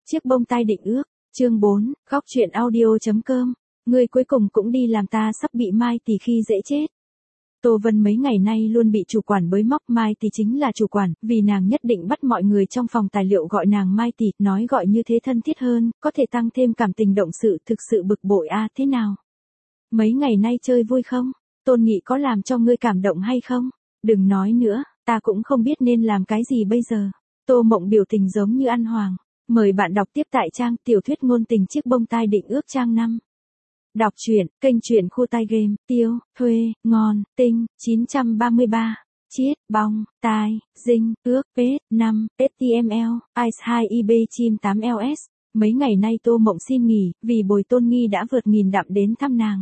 Chiếc bông tai định ước, chương 4, góc chuyện audio.com, ngươi cuối cùng cũng đi làm ta sắp bị Mai Tỷ khi dễ chết. Tô Vân mấy ngày nay luôn bị chủ quản bới móc, Mai Tỷ chính là chủ quản, vì nàng nhất định bắt mọi người trong phòng tài liệu gọi nàng Mai Tỷ, nói gọi như thế thân thiết hơn, có thể tăng thêm cảm tình động sự, thực sự bực bội a. Thế nào? Mấy ngày nay chơi vui không? Tôn Nghị có làm cho ngươi cảm động hay không? Đừng nói nữa, ta cũng không biết nên làm cái gì bây giờ. Tô Mộng biểu tình giống như ăn hoàng. Mời bạn đọc tiếp tại trang tiểu thuyết ngôn tình chiếc bông tai định ước trang 5. Đọc truyện, kênh truyện khu tai game, tiêu, thuê, ngon, tinh, 933. Chiết, bong, tai, dinh, ước, pết, 5, HTML, ice 2 ib chim 8 ls. Mấy ngày nay Tô Mộng xin nghỉ, vì Bồi Tôn Nghi đã vượt nghìn dặm đến thăm nàng.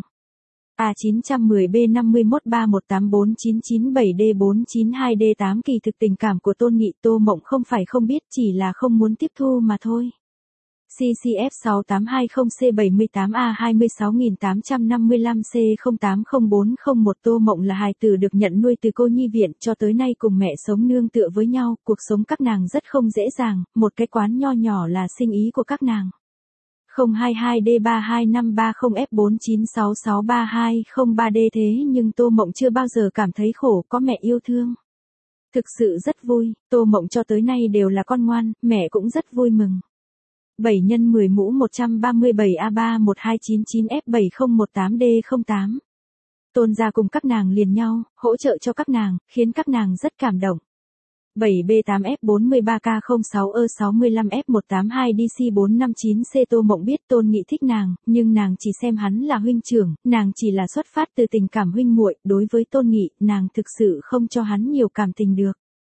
A910B513184997D492D8 Kỳ thực tình cảm của Tôn Nghị Tô Mộng không phải không biết, chỉ là không muốn tiếp thu mà thôi. CCF6820C788A26855C080401 Tô Mộng là hài tử được nhận nuôi từ cô nhi viện, cho tới nay cùng mẹ sống nương tựa với nhau, cuộc sống các nàng rất không dễ dàng, một cái quán nho nhỏ là sinh ý của các nàng. 022D32530F4966323D thế nhưng Tô Mộng chưa bao giờ cảm thấy khổ, có mẹ yêu thương. Thực sự rất vui, Tô Mộng cho tới nay đều là con ngoan, mẹ cũng rất vui mừng. 7 x 10 mũ 137A31299F7018D08. Tôn gia cùng các nàng liền nhau, hỗ trợ cho các nàng, khiến các nàng rất cảm động. 7B8F43K06E65F182DC459C Tô Mộng biết Tôn Nghị thích nàng, nhưng nàng chỉ xem hắn là huynh trưởng, nàng chỉ là xuất phát từ tình cảm huynh muội, đối với Tôn Nghị, nàng thực sự không cho hắn nhiều cảm tình được.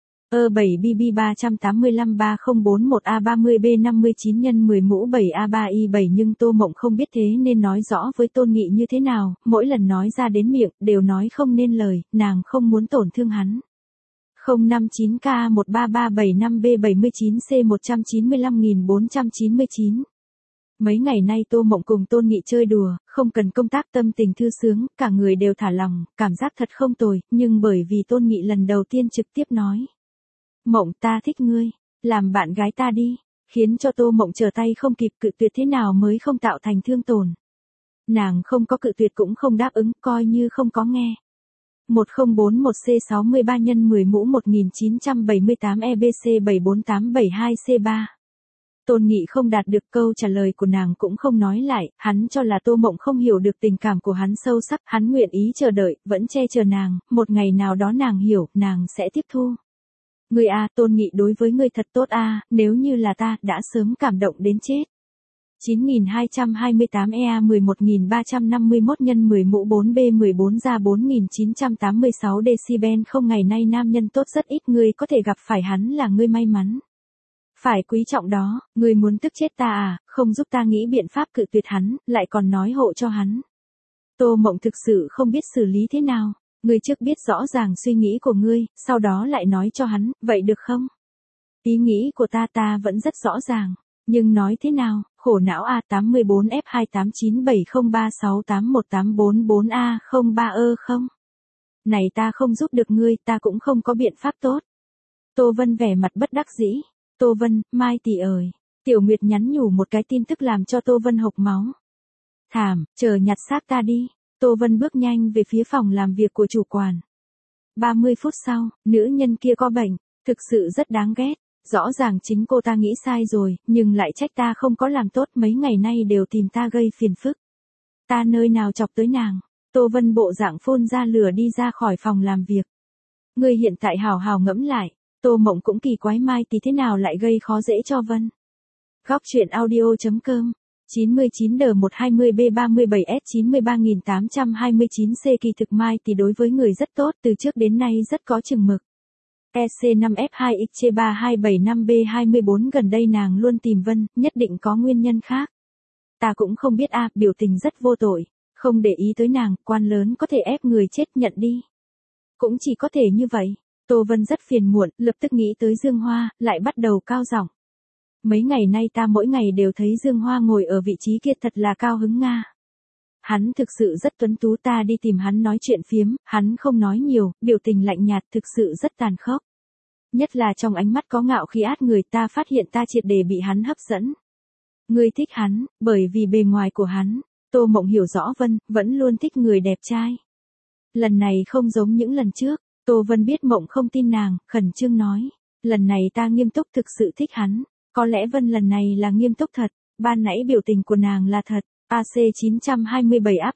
7BB38530441A30B59 x 10 mũ 7A3I7 nhưng Tô Mộng không biết thế nên nói rõ với Tôn Nghị như thế nào, mỗi lần nói ra đến miệng, đều nói không nên lời, nàng không muốn tổn thương hắn. 059K13375B79C195499. Mấy ngày nay Tô Mộng cùng Tôn Nghị chơi đùa, không cần công tác, tâm tình thư sướng, cả người đều thả lỏng, cảm giác thật không tồi, nhưng bởi vì Tôn Nghị lần đầu tiên trực tiếp nói. Mộng, ta thích ngươi, làm bạn gái ta đi, khiến cho Tô Mộng trở tay không kịp, cự tuyệt thế nào mới không tạo thành thương tổn. Nàng không có cự tuyệt cũng không đáp ứng, coi như không có nghe. 1041C63 x 10 mũ 1978EBC74872C3. Tôn Nghị không đạt được câu trả lời của nàng cũng không nói lại, hắn cho là Tô Mộng không hiểu được tình cảm của hắn sâu sắc, hắn nguyện ý chờ đợi, vẫn che chở nàng, một ngày nào đó nàng hiểu, nàng sẽ tiếp thu. Ngươi a, Tôn Nghị đối với ngươi thật tốt a, nếu như là ta, đã sớm cảm động đến chết. 9228EA11351 x 10 mũ 4B14 ra 4986 decibel. Không, ngày nay nam nhân tốt rất ít, ngươi có thể gặp phải hắn là ngươi may mắn. Phải quý trọng đó, ngươi muốn tức chết ta à, không giúp ta nghĩ biện pháp cự tuyệt hắn, lại còn nói hộ cho hắn. Tô Mộng thực sự không biết xử lý thế nào, ngươi trước biết rõ ràng suy nghĩ của ngươi, sau đó lại nói cho hắn, vậy được không? Ý nghĩ của ta vẫn rất rõ ràng, nhưng nói thế nào, khổ não A84F2897036818444A03 không? Này ta không giúp được ngươi, ta cũng không có biện pháp tốt. Tô Vân vẻ mặt bất đắc dĩ. Tô Vân, Mai Tỷ ơi. Tiểu Nguyệt nhắn nhủ một cái tin tức làm cho Tô Vân hộc máu. Thảm, chờ nhặt xác ta đi. Tô Vân bước nhanh về phía phòng làm việc của chủ quản. 30 phút sau, nữ nhân kia có bệnh, thực sự rất đáng ghét. Rõ ràng chính cô ta nghĩ sai rồi, nhưng lại trách ta không có làm tốt, mấy ngày nay đều tìm ta gây phiền phức. Ta nơi nào chọc tới nàng. Tô Vân bộ dạng phun ra lửa đi ra khỏi phòng làm việc. Ngươi hiện tại hào hào ngẫm lại, Tô Mộng cũng kỳ quái Mai Tỷ thế nào lại gây khó dễ cho Vân. Góc chuyện audio.com, 99D120B37S93829C Kỳ thực Mai Tỷ đối với người rất tốt, từ trước đến nay rất có chừng mực. EC5F2XC3275B24 gần đây nàng luôn tìm Vân, nhất định có nguyên nhân khác. Ta cũng không biết a, biểu tình rất vô tội, không để ý tới nàng, quan lớn có thể ép người chết nhận đi. Cũng chỉ có thể như vậy. Tô Vân rất phiền muộn, lập tức nghĩ tới Dương Hoa, lại bắt đầu cao giọng. Mấy ngày nay ta mỗi ngày đều thấy Dương Hoa ngồi ở vị trí kia thật là cao hứng nga. Hắn thực sự rất tuấn tú, ta đi tìm hắn nói chuyện phiếm, hắn không nói nhiều, biểu tình lạnh nhạt, thực sự rất tàn khốc. Nhất là trong ánh mắt có ngạo khí át người, ta phát hiện ta triệt để bị hắn hấp dẫn. Ngươi thích hắn, bởi vì bề ngoài của hắn. Tô Mộng hiểu rõ Vân, vẫn luôn thích người đẹp trai. Lần này không giống những lần trước, Tô Vân biết Mộng không tin nàng, khẩn trương nói. Lần này ta nghiêm túc thực sự thích hắn. Có lẽ Vân lần này là nghiêm túc thật, ban nãy biểu tình của nàng là thật. AC927 áp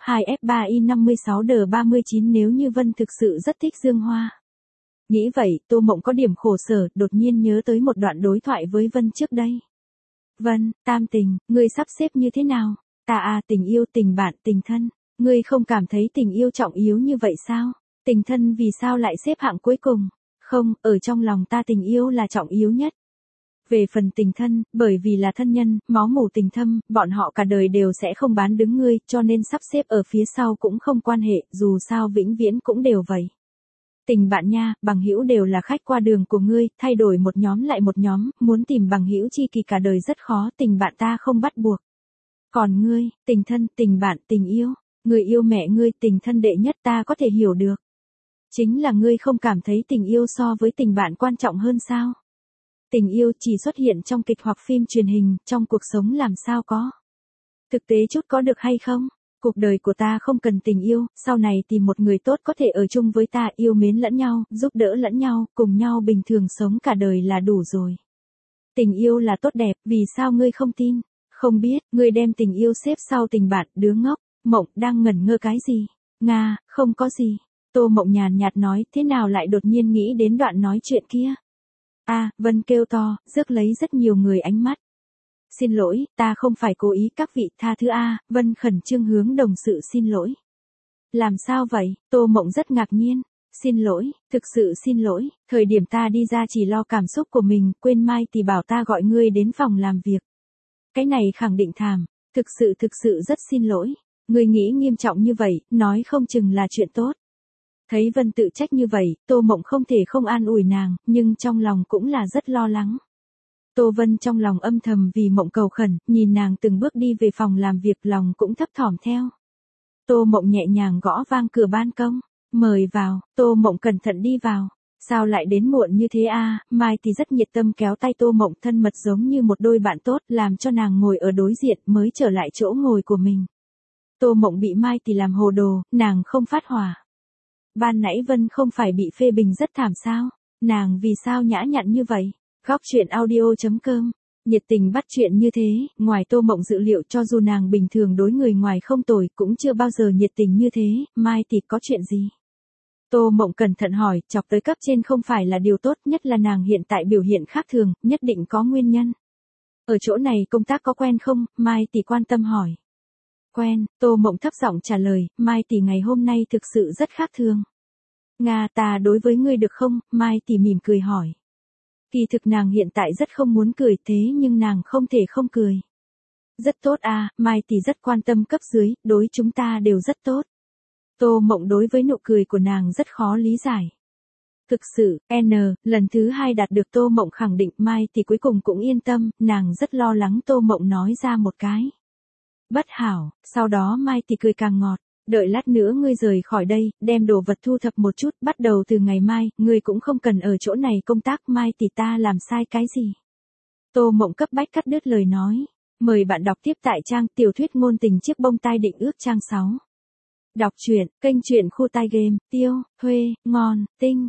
2F3I56D39 nếu như Vân thực sự rất thích Dương Hoa. Nghĩ vậy, Tô Mộng có điểm khổ sở, đột nhiên nhớ tới một đoạn đối thoại với Vân trước đây. Vân, tam tình, ngươi sắp xếp như thế nào? Ta tình yêu, tình bạn, tình thân. Ngươi không cảm thấy tình yêu trọng yếu như vậy sao? Tình thân vì sao lại xếp hạng cuối cùng? Không, ở trong lòng ta tình yêu là trọng yếu nhất. Về phần tình thân, bởi vì là thân nhân, máu mủ tình thâm, bọn họ cả đời đều sẽ không bán đứng ngươi, cho nên sắp xếp ở phía sau cũng không quan hệ, dù sao vĩnh viễn cũng đều vậy. Tình bạn nha, bằng hữu đều là khách qua đường của ngươi, thay đổi một nhóm lại một nhóm, muốn tìm bằng hữu tri kỷ cả đời rất khó, tình bạn ta không bắt buộc. Còn ngươi, tình thân, tình bạn, tình yêu, người yêu mẹ ngươi, tình thân đệ nhất ta có thể hiểu được. Chính là ngươi không cảm thấy tình yêu so với tình bạn quan trọng hơn sao? Tình yêu chỉ xuất hiện trong kịch hoặc phim truyền hình, trong cuộc sống làm sao có. Thực tế chút có được hay không? Cuộc đời của ta không cần tình yêu, sau này tìm một người tốt có thể ở chung với ta, yêu mến lẫn nhau, giúp đỡ lẫn nhau, cùng nhau bình thường sống cả đời là đủ rồi. Tình yêu là tốt đẹp, vì sao ngươi không tin? Không biết, ngươi đem tình yêu xếp sau tình bạn, đứa ngốc. Mộng đang ngẩn ngơ cái gì? Nga, không có gì. Tô Mộng nhàn nhạt nói, thế nào lại đột nhiên nghĩ đến đoạn nói chuyện kia? Vân kêu to, rước lấy rất nhiều người ánh mắt. Xin lỗi, ta không phải cố ý, các vị tha thứ Vân khẩn trương hướng đồng sự xin lỗi. Làm sao vậy? Tô Mộng rất ngạc nhiên. Xin lỗi, thực sự xin lỗi, thời điểm ta đi ra chỉ lo cảm xúc của mình, quên Mai thì bảo ta gọi ngươi đến phòng làm việc. Cái này khẳng định thảm, thực sự rất xin lỗi. Ngươi nghĩ nghiêm trọng như vậy, nói không chừng là chuyện tốt. Thấy Vân tự trách như vậy, Tô Mộng không thể không an ủi nàng, nhưng trong lòng cũng là rất lo lắng. Tô Vân trong lòng âm thầm vì Mộng cầu khẩn, nhìn nàng từng bước đi về phòng làm việc lòng cũng thấp thỏm theo. Tô Mộng nhẹ nhàng gõ vang cửa ban công, mời vào, Tô Mộng cẩn thận đi vào. Sao lại đến muộn như thế Mai thì rất nhiệt tâm kéo tay Tô Mộng thân mật giống như một đôi bạn tốt, làm cho nàng ngồi ở đối diện mới trở lại chỗ ngồi của mình. Tô Mộng bị Mai thì làm hồ đồ, nàng không phát hỏa. Ban nãy Vân không phải bị phê bình rất thảm sao? Nàng vì sao nhã nhặn như vậy? Góc chuyện audio.com. Nhiệt tình bắt chuyện như thế, ngoài Tô Mộng dự liệu cho dù nàng bình thường đối người ngoài không tồi cũng chưa bao giờ nhiệt tình như thế, Mai thì có chuyện gì? Tô Mộng cẩn thận hỏi, chọc tới cấp trên không phải là điều tốt, nhất là nàng hiện tại biểu hiện khác thường, nhất định có nguyên nhân. Ở chỗ này công tác có quen không? Mai thì quan tâm hỏi. Quen, Tô Mộng thấp giọng trả lời, Mai tỷ ngày hôm nay thực sự rất khác thường. Nga ta đối với ngươi được không? Mai tỷ mỉm cười hỏi. Kỳ thực nàng hiện tại rất không muốn cười thế nhưng nàng không thể không cười. Rất tốt Mai tỷ rất quan tâm cấp dưới, đối chúng ta đều rất tốt. Tô Mộng đối với nụ cười của nàng rất khó lý giải. Thực sự, lần thứ 2 đạt được Tô Mộng khẳng định Mai tỷ cuối cùng cũng yên tâm, nàng rất lo lắng Tô Mộng nói ra một cái. Bất hảo, sau đó Mai thì cười càng ngọt, đợi lát nữa ngươi rời khỏi đây, đem đồ vật thu thập một chút, bắt đầu từ ngày mai, ngươi cũng không cần ở chỗ này công tác, Mai thì ta làm sai cái gì. Tô Mộng cấp bách cắt đứt lời nói, mời bạn đọc tiếp tại trang tiểu thuyết ngôn tình chiếc bông tai định ước trang 6. Đọc truyện, kênh truyện khu tai game, tiêu, thuê, ngon, tinh,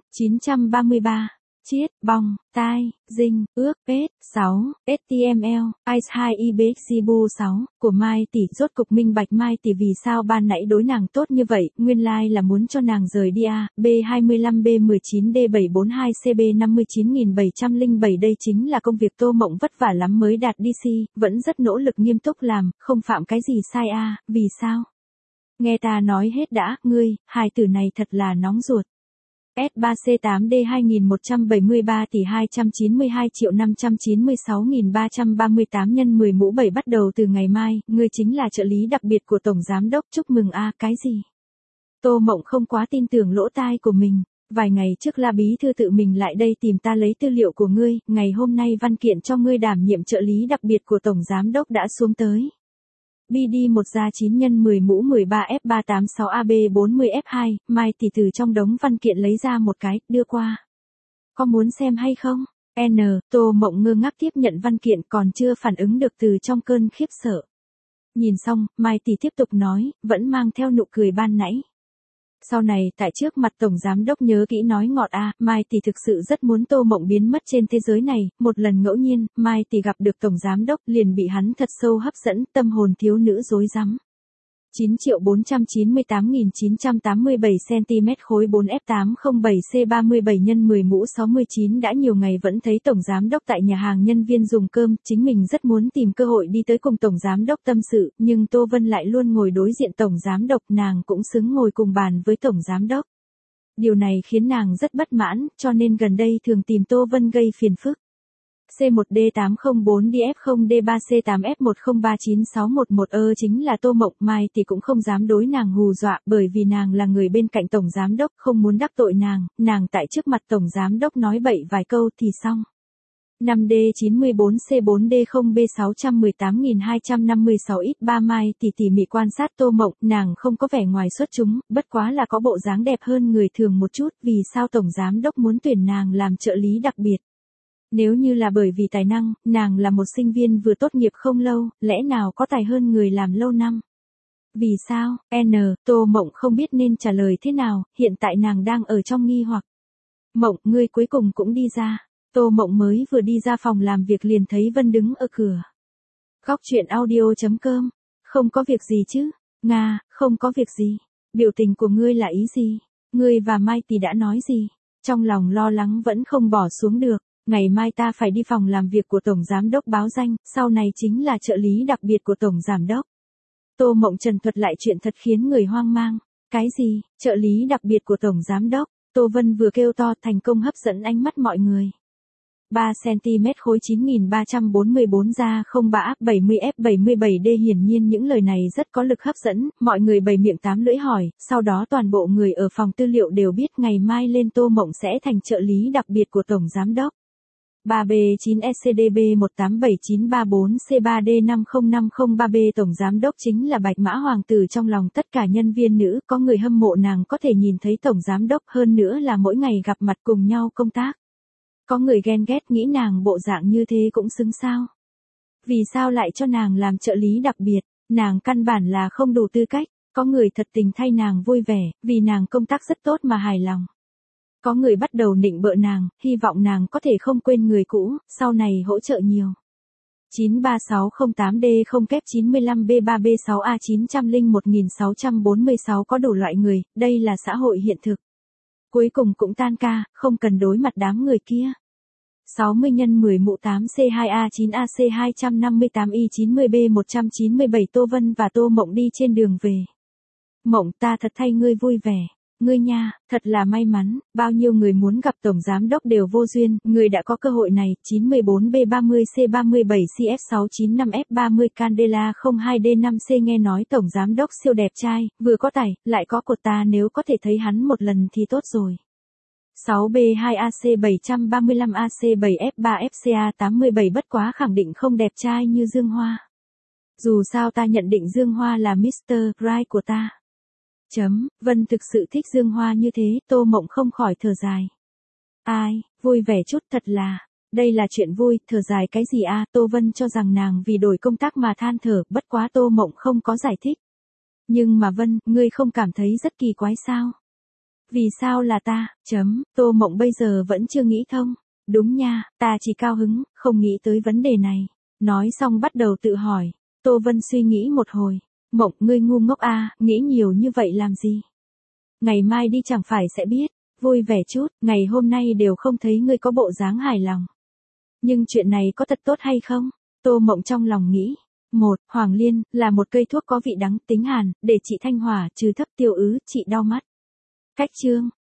933. Chiết, bong, tai, dinh, ước, pết, 6, HTML, ICE IBXGBU 6, của Mai tỷ rốt cục minh bạch Mai tỷ vì sao ban nãy đối nàng tốt như vậy, nguyên lai là muốn cho nàng rời đi B25B19D742CB59707 đây chính là công việc Tô Mộng vất vả lắm mới đạt DC, vẫn rất nỗ lực nghiêm túc làm, không phạm cái gì sai vì sao? Nghe ta nói hết đã, ngươi, hài tử này thật là nóng ruột. S3C8D 2173 tỷ 292.596.338 nhân 10 mũ 7 bắt đầu từ ngày mai, ngươi chính là trợ lý đặc biệt của Tổng Giám Đốc, chúc mừng cái gì? Tô Mộng không quá tin tưởng lỗ tai của mình, vài ngày trước La Bí Thư tự mình lại đây tìm ta lấy tư liệu của ngươi, ngày hôm nay văn kiện cho ngươi đảm nhiệm trợ lý đặc biệt của Tổng Giám Đốc đã xuống tới. BD 1 ra 9 nhân 10 mũ 13 F386 AB 40 F2, Mai tỷ từ trong đống văn kiện lấy ra một cái, đưa qua. Có muốn xem hay không? N, Tô Mộng ngơ ngác tiếp nhận văn kiện còn chưa phản ứng được từ trong cơn khiếp sợ. Nhìn xong, Mai Tỷ tiếp tục nói, vẫn mang theo nụ cười ban nãy. Sau này, tại trước mặt Tổng Giám Đốc nhớ kỹ nói ngọt Mai Tỷ thực sự rất muốn Tô Mộng biến mất trên thế giới này, một lần ngẫu nhiên, Mai Tỷ gặp được Tổng Giám Đốc liền bị hắn thật sâu hấp dẫn, tâm hồn thiếu nữ rối rắm. 9.498.987 cm khối 4F807C37 x 10 mũ 69 đã nhiều ngày vẫn thấy Tổng Giám Đốc tại nhà hàng nhân viên dùng cơm, chính mình rất muốn tìm cơ hội đi tới cùng Tổng Giám Đốc tâm sự, nhưng Tô Vân lại luôn ngồi đối diện Tổng Giám Đốc, nàng cũng xứng ngồi cùng bàn với Tổng Giám Đốc. Điều này khiến nàng rất bất mãn, cho nên gần đây thường tìm Tô Vân gây phiền phức. C1D804DF0D3C8F10396111 chính là Tô Mộng. Mai thì cũng không dám đối nàng hù dọa, bởi vì nàng là người bên cạnh Tổng Giám Đốc, không muốn đắc tội nàng tại trước mặt Tổng Giám Đốc nói bậy vài câu thì xong. 5D94C4D0B618256X3 Mai thì tỉ mỉ quan sát Tô Mộng, nàng không có vẻ ngoài xuất chúng, bất quá là có bộ dáng đẹp hơn người thường một chút, vì sao Tổng Giám Đốc muốn tuyển nàng làm trợ lý đặc biệt. Nếu như là bởi vì tài năng, nàng là một sinh viên vừa tốt nghiệp không lâu, lẽ nào có tài hơn người làm lâu năm? Vì sao? Tô Mộng không biết nên trả lời thế nào, hiện tại nàng đang ở trong nghi hoặc. Mộng, ngươi cuối cùng cũng đi ra. Tô Mộng mới vừa đi ra phòng làm việc liền thấy Vân đứng ở cửa. Góc chuyện audio.com. Không có việc gì chứ? Nga, không có việc gì. Biểu tình của ngươi là ý gì? Ngươi và Mai Tỷ đã nói gì? Trong lòng lo lắng vẫn không bỏ xuống được. Ngày mai ta phải đi phòng làm việc của Tổng Giám Đốc báo danh, sau này chính là trợ lý đặc biệt của Tổng Giám Đốc. Tô Mộng trần thuật lại chuyện thật khiến người hoang mang. Cái gì? Trợ lý đặc biệt của Tổng Giám Đốc? Tô Vân vừa kêu to thành công hấp dẫn ánh mắt mọi người. 3 cm khối 9344 ra 03 70F77D. Hiển nhiên những lời này rất có lực hấp dẫn, mọi người bày miệng tám lưỡi hỏi, sau đó toàn bộ người ở phòng tư liệu đều biết ngày mai lên Tô Mộng sẽ thành trợ lý đặc biệt của Tổng Giám Đốc. 3B9SCDB18794C3D50503B Tổng Giám Đốc chính là Bạch Mã Hoàng tử trong lòng tất cả nhân viên nữ, có người hâm mộ nàng có thể nhìn thấy Tổng Giám Đốc, hơn nữa là mỗi ngày gặp mặt cùng nhau công tác. Có người ghen ghét nghĩ nàng bộ dạng như thế cũng xứng sao. Vì sao lại cho nàng làm trợ lý đặc biệt, nàng căn bản là không đủ tư cách. Có người thật tình thay nàng vui vẻ, vì nàng công tác rất tốt mà hài lòng. Có người bắt đầu nịnh bợ nàng, hy vọng nàng có thể không quên người cũ, sau này hỗ trợ nhiều. 93608D0Kép95B3B6A901646 có đủ loại người, đây là xã hội hiện thực. Cuối cùng cũng tan ca, không cần đối mặt đám người kia. 60 x 10 mũ 8C2A9AC258Y90B197 Tô Vân và Tô Mộng đi trên đường về. Mộng, ta thật thay ngươi vui vẻ. Ngươi nha, thật là may mắn, bao nhiêu người muốn gặp Tổng Giám Đốc đều vô duyên, ngươi đã có cơ hội này. 94B30C37CF695F30 Candela 02D5C nghe nói Tổng Giám Đốc siêu đẹp trai, vừa có tài, lại có cột, ta nếu có thể thấy hắn một lần thì tốt rồi. 6B2AC735AC7F3FCA87 bất quá khẳng định không đẹp trai như Dương Hoa. Dù sao ta nhận định Dương Hoa là Mr. Right của ta. Vân thực sự thích Dương Hoa như thế, Tô Mộng không khỏi thở dài. Ai, vui vẻ chút thật là. Đây là chuyện vui, thở dài cái gì Tô Vân cho rằng nàng vì đổi công tác mà than thở, bất quá Tô Mộng không có giải thích. Nhưng mà Vân, ngươi không cảm thấy rất kỳ quái sao? Vì sao là ta? Tô Mộng bây giờ vẫn chưa nghĩ thông. Đúng nha, ta chỉ cao hứng, không nghĩ tới vấn đề này. Nói xong bắt đầu tự hỏi. Tô Vân suy nghĩ một hồi. Mộng, ngươi ngu ngốc nghĩ nhiều như vậy làm gì? Ngày mai đi chẳng phải sẽ biết. Vui vẻ chút, ngày hôm nay đều không thấy ngươi có bộ dáng hài lòng. Nhưng chuyện này có thật tốt hay không? Tô Mộng trong lòng nghĩ. 1. Hoàng liên, là một cây thuốc có vị đắng, tính hàn, để trị thanh hỏa, trừ thấp tiêu ứ, trị đau mắt. Cách chương.